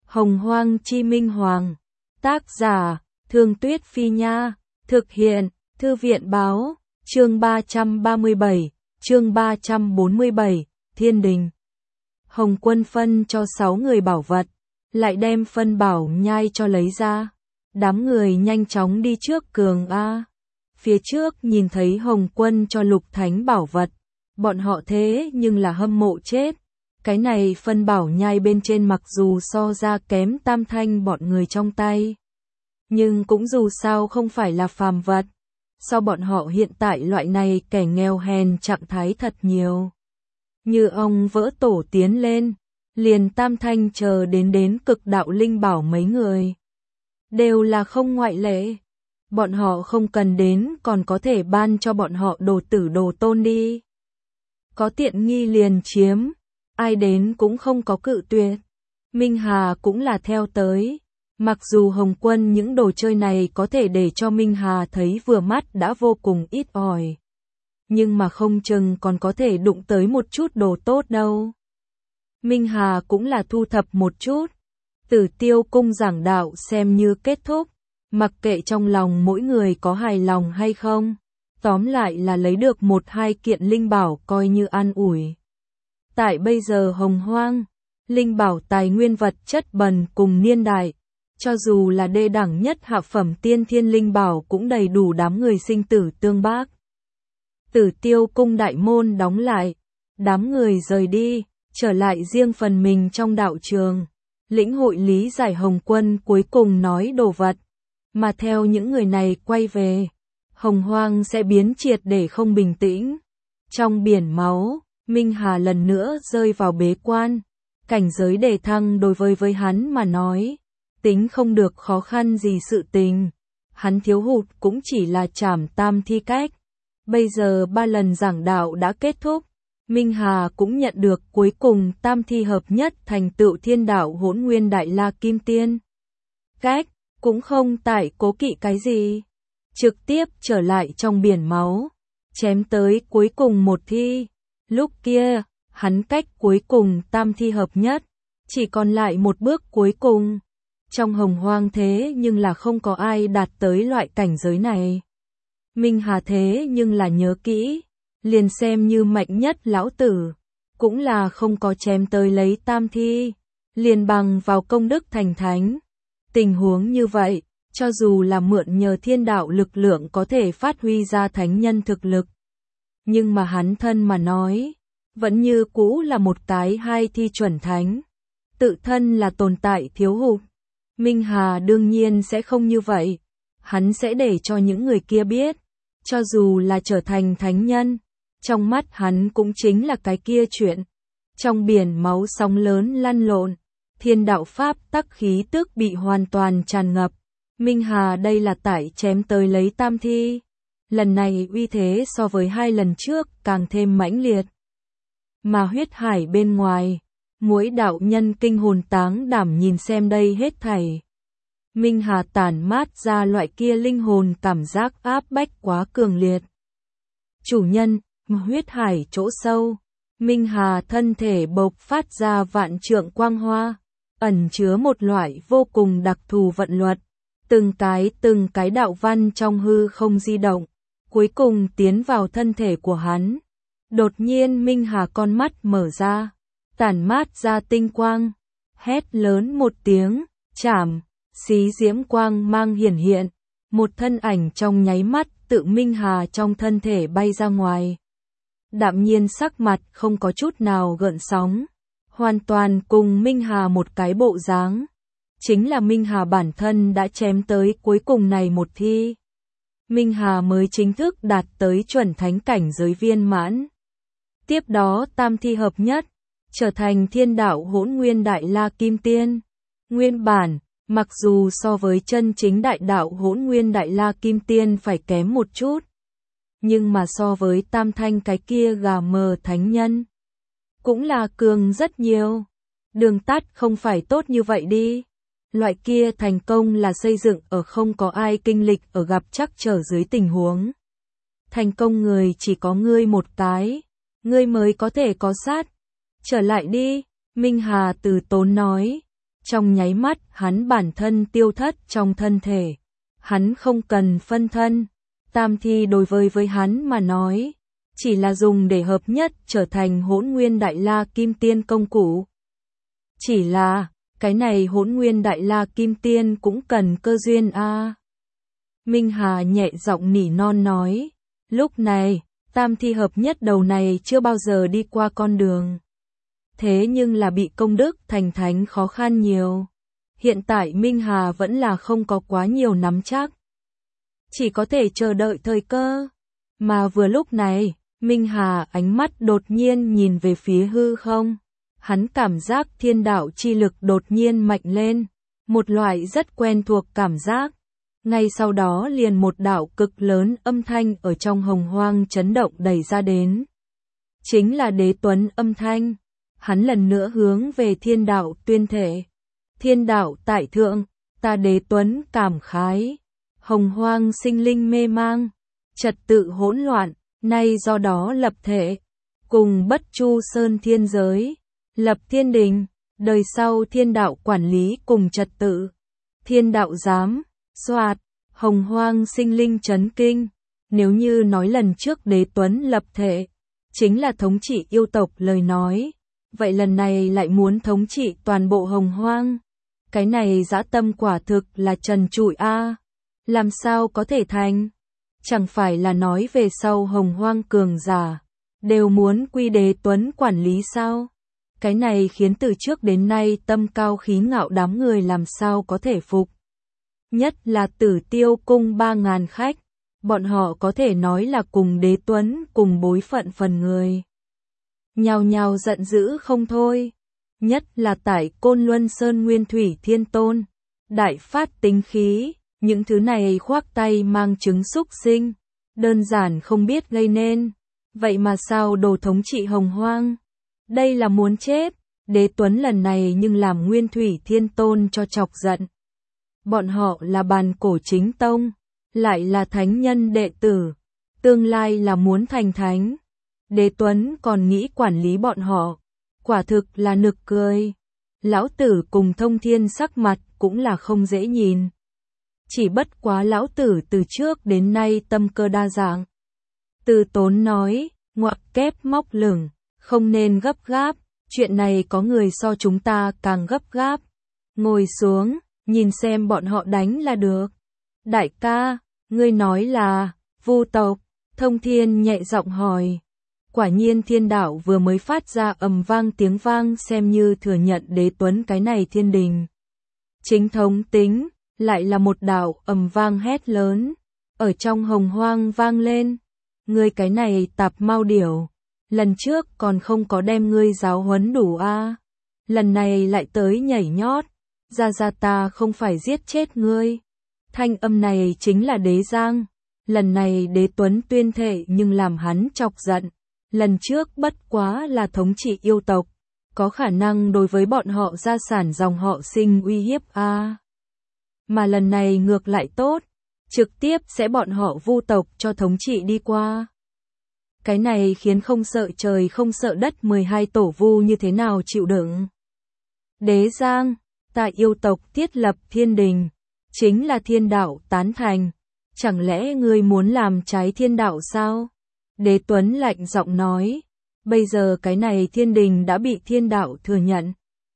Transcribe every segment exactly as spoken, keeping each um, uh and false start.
Hồng Hoang Chi Minh Hoàng. Tác giả, Thương Tuyết Phi Nha. Thực hiện, Thư viện Báo. Chương ba trăm ba mươi bảy, chương ba trăm bốn mươi bảy, Thiên Đình. Hồng Quân phân cho sáu người bảo vật, lại đem phân bảo nhai cho lấy ra. Đám người nhanh chóng đi trước cường A. Phía trước nhìn thấy Hồng Quân cho Lục Thánh bảo vật, bọn họ thế nhưng là hâm mộ chết. Cái này phân bảo nhai bên trên mặc dù so ra kém Tam Thanh bọn người trong tay, nhưng cũng dù sao không phải là phàm vật. So bọn họ hiện tại loại này kẻ nghèo hèn trạng thái thật nhiều. Như ông vỡ tổ tiến lên, liền Tam Thanh chờ đến đến cực đạo linh bảo mấy người. Đều là không ngoại lệ. Bọn họ không cần đến còn có thể ban cho bọn họ đồ tử đồ tôn đi. Có tiện nghi liền chiếm, ai đến cũng không có cự tuyệt. Minh Hà cũng là theo tới. Mặc dù Hồng Quân những đồ chơi này có thể để cho Minh Hà thấy vừa mắt đã vô cùng ít ỏi, nhưng mà không chừng còn có thể đụng tới một chút đồ tốt đâu. Minh Hà cũng là thu thập một chút. Tử Tiêu cung giảng đạo xem như kết thúc, mặc kệ trong lòng mỗi người có hài lòng hay không, tóm lại là lấy được một hai kiện linh bảo coi như an ủi. Tại bây giờ Hồng Hoang, linh bảo tài nguyên vật chất bần cùng niên đại, cho dù là đê đẳng nhất hạ phẩm tiên thiên linh bảo cũng đầy đủ đám người sinh tử tương bác. Tử Tiêu cung đại môn đóng lại, đám người rời đi, trở lại riêng phần mình trong đạo trường, lĩnh hội lý giải Hồng Quân cuối cùng nói đồ vật, mà theo những người này quay về, Hồng Hoang sẽ biến triệt để không bình tĩnh. Trong biển máu, Minh Hà lần nữa rơi vào bế quan, cảnh giới đề thăng đối với với hắn mà nói, tính không được khó khăn gì sự tình. Hắn thiếu hụt cũng chỉ là trảm tam thi cách. Bây giờ ba lần giảng đạo đã kết thúc, Minh Hà cũng nhận được cuối cùng tam thi hợp nhất thành tựu thiên đạo hỗn nguyên đại la kim tiên. Cách, cũng không tại cố kỵ cái gì. Trực tiếp trở lại trong biển máu, chém tới cuối cùng một thi. Lúc kia, hắn cách cuối cùng tam thi hợp nhất, chỉ còn lại một bước cuối cùng. Trong Hồng Hoang thế nhưng là không có ai đạt tới loại cảnh giới này. Minh Hà thế nhưng là nhớ kỹ, liền xem như mạnh nhất lão tử, cũng là không có chém tới lấy tam thi, liền bằng vào công đức thành thánh. Tình huống như vậy, cho dù là mượn nhờ thiên đạo lực lượng có thể phát huy ra thánh nhân thực lực, nhưng mà hắn thân mà nói, vẫn như cũ là một cái hai thi chuẩn thánh, tự thân là tồn tại thiếu hụt. Minh Hà đương nhiên sẽ không như vậy, hắn sẽ để cho những người kia biết, cho dù là trở thành thánh nhân, trong mắt hắn cũng chính là cái kia chuyện. Trong biển máu sóng lớn lăn lộn, thiên đạo pháp tắc khí tức bị hoàn toàn tràn ngập. Minh Hà đây là tại chém tới lấy tam thi. Lần này uy thế so với hai lần trước càng thêm mãnh liệt. Mà huyết hải bên ngoài, Muỗi đạo nhân kinh hồn táng đảm nhìn xem đây hết thảy. Minh Hà tản mát ra loại kia linh hồn cảm giác áp bách quá cường liệt. Chủ nhân, huyết hải chỗ sâu, Minh Hà thân thể bộc phát ra vạn trượng quang hoa, ẩn chứa một loại vô cùng đặc thù vận luật. Từng cái từng cái đạo văn trong hư không di động, cuối cùng tiến vào thân thể của hắn. Đột nhiên Minh Hà con mắt mở ra, tản mát ra tinh quang, hét lớn một tiếng, chảm, xí diễm quang mang hiển hiện, một thân ảnh trong nháy mắt tự Minh Hà trong thân thể bay ra ngoài. Đạm nhiên sắc mặt không có chút nào gợn sóng, hoàn toàn cùng Minh Hà một cái bộ dáng. Chính là Minh Hà bản thân đã chém tới cuối cùng này một thi. Minh Hà mới chính thức đạt tới chuẩn thánh cảnh giới viên mãn. Tiếp đó tam thi hợp nhất, trở thành thiên đạo hỗn nguyên đại la kim tiên. Nguyên bản, mặc dù so với chân chính đại đạo hỗn nguyên đại la kim tiên phải kém một chút, nhưng mà so với tam thanh cái kia gà mờ thánh nhân, cũng là cường rất nhiều. Đường tắt không phải tốt như vậy đi. Loại kia thành công là xây dựng ở không có ai kinh lịch ở gặp trắc trở dưới tình huống. Thành công người chỉ có ngươi một cái, ngươi mới có thể có sát. Trở lại đi, Minh Hà từ tốn nói. Trong nháy mắt, hắn bản thân tiêu thất trong thân thể. Hắn không cần phân thân. Tam thi đối với với hắn mà nói, chỉ là dùng để hợp nhất trở thành Hỗn Nguyên Đại La Kim Tiên công cụ. Chỉ là, cái này Hỗn Nguyên Đại La Kim Tiên cũng cần cơ duyên a. À. Minh Hà nhẹ giọng nỉ non nói, lúc này, tam thi hợp nhất đầu này chưa bao giờ đi qua con đường. Thế nhưng là bị công đức thành thánh khó khăn nhiều. Hiện tại Minh Hà vẫn là không có quá nhiều nắm chắc. Chỉ có thể chờ đợi thời cơ. Mà vừa lúc này, Minh Hà ánh mắt đột nhiên nhìn về phía hư không. Hắn cảm giác thiên đạo chi lực đột nhiên mạnh lên. Một loại rất quen thuộc cảm giác. Ngay sau đó liền một đạo cực lớn âm thanh ở trong hồng hoang chấn động đẩy ra đến. Chính là Đế Tuấn âm thanh. Hắn lần nữa hướng về thiên đạo tuyên thể. Thiên đạo tại thượng, ta Đế Tuấn cảm khái. Hồng hoang sinh linh mê mang, trật tự hỗn loạn, nay do đó lập thể. Cùng Bất Chu Sơn thiên giới, lập thiên đình, đời sau thiên đạo quản lý cùng trật tự. Thiên đạo giám, soạt, hồng hoang sinh linh chấn kinh. Nếu như nói lần trước Đế Tuấn lập thể, chính là thống trị yêu tộc lời nói. Vậy lần này lại muốn thống trị toàn bộ hồng hoang. Cái này dã tâm quả thực là trần trụi a. Làm sao có thể thành? Chẳng phải là nói về sau hồng hoang cường giả, đều muốn quy Đế Tuấn quản lý sao? Cái này khiến từ trước đến nay tâm cao khí ngạo đám người làm sao có thể phục. Nhất là Tử Tiêu cung ba ngàn khách, bọn họ có thể nói là cùng Đế Tuấn cùng bối phận phần người. Nhào nhào giận dữ không thôi. Nhất là tại Côn Luân Sơn Nguyên Thủy Thiên Tôn, đại phát tính khí. Những thứ này khoác tay mang trứng xúc sinh, đơn giản không biết gây nên. Vậy mà sao đồ thống trị hồng hoang? Đây là muốn chết. Đế Tuấn lần này nhưng làm Nguyên Thủy Thiên Tôn cho chọc giận. Bọn họ là bàn cổ chính tông, lại là thánh nhân đệ tử, tương lai là muốn thành thánh. Đế Tuấn còn nghĩ quản lý bọn họ, quả thực là nực cười. Lão tử cùng Thông Thiên sắc mặt cũng là không dễ nhìn. Chỉ bất quá lão tử từ trước đến nay tâm cơ đa dạng. Từ Tốn nói, ngoặc kép móc lửng, không nên gấp gáp, chuyện này có người so chúng ta càng gấp gáp. Ngồi xuống, nhìn xem bọn họ đánh là được. Đại ca, ngươi nói là, Vu tộc, Thông Thiên nhẹ giọng hỏi. Quả nhiên thiên đạo vừa mới phát ra ầm vang tiếng vang xem như thừa nhận Đế Tuấn cái này thiên đình. Chính thống tính. Lại là một đạo ầm vang hét lớn, ở trong hồng hoang vang lên. Ngươi cái này tạp mau điểu, lần trước còn không có đem ngươi giáo huấn đủ a, à. Lần này lại tới nhảy nhót, ra ra ta không phải giết chết ngươi. Thanh âm này chính là Đế Giang, lần này Đế Tuấn tuyên thệ nhưng làm hắn chọc giận. Lần trước bất quá là thống trị yêu tộc, có khả năng đối với bọn họ gia sản dòng họ sinh uy hiếp a. À. Mà lần này ngược lại tốt, trực tiếp sẽ bọn họ Vu tộc cho thống trị đi qua. Cái này khiến không sợ trời không sợ đất mười hai tổ Vu như thế nào chịu đựng. Đế Giang, tại yêu tộc thiết lập thiên đình, chính là thiên đạo tán thành. Chẳng lẽ ngươi muốn làm trái thiên đạo sao? Đế Tuấn lạnh giọng nói, bây giờ cái này thiên đình đã bị thiên đạo thừa nhận.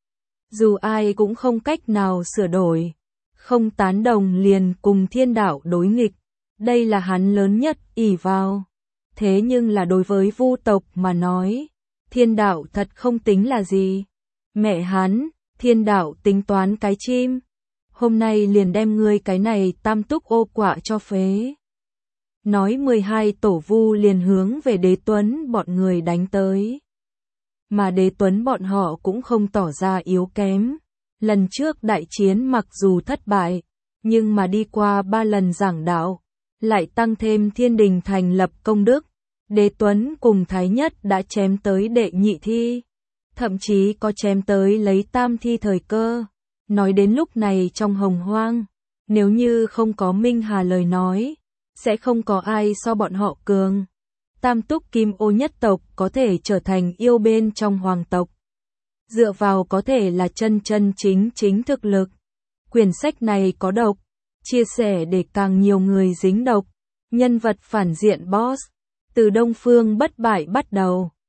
Dù ai cũng không cách nào sửa đổi. Không tán đồng liền cùng thiên đạo đối nghịch, đây là hắn lớn nhất ỷ vào. Thế nhưng là đối với Vu tộc mà nói, thiên đạo thật không tính là gì. Mẹ hắn, thiên đạo tính toán cái chim. Hôm nay liền đem ngươi cái này tam túc ô quả cho phế. Nói mười hai tổ Vu liền hướng về Đế Tuấn bọn người đánh tới. Mà Đế Tuấn bọn họ cũng không tỏ ra yếu kém. Lần trước đại chiến mặc dù thất bại, nhưng mà đi qua ba lần giảng đạo, lại tăng thêm thiên đình thành lập công đức. Đế Tuấn cùng Thái Nhất đã chém tới đệ nhị thi, thậm chí có chém tới lấy tam thi thời cơ. Nói đến lúc này trong hồng hoang, nếu như không có Minh Hà lời nói, sẽ không có ai so bọn họ cường. Tam túc kim ô nhất tộc có thể trở thành yêu bên trong hoàng tộc. dựa vào có thể là chân chân chính chính thực lực. Quyển sách này có độc, chia sẻ để càng nhiều người dính độc. Nhân vật phản diện boss, từ Đông Phương bất bại bắt đầu.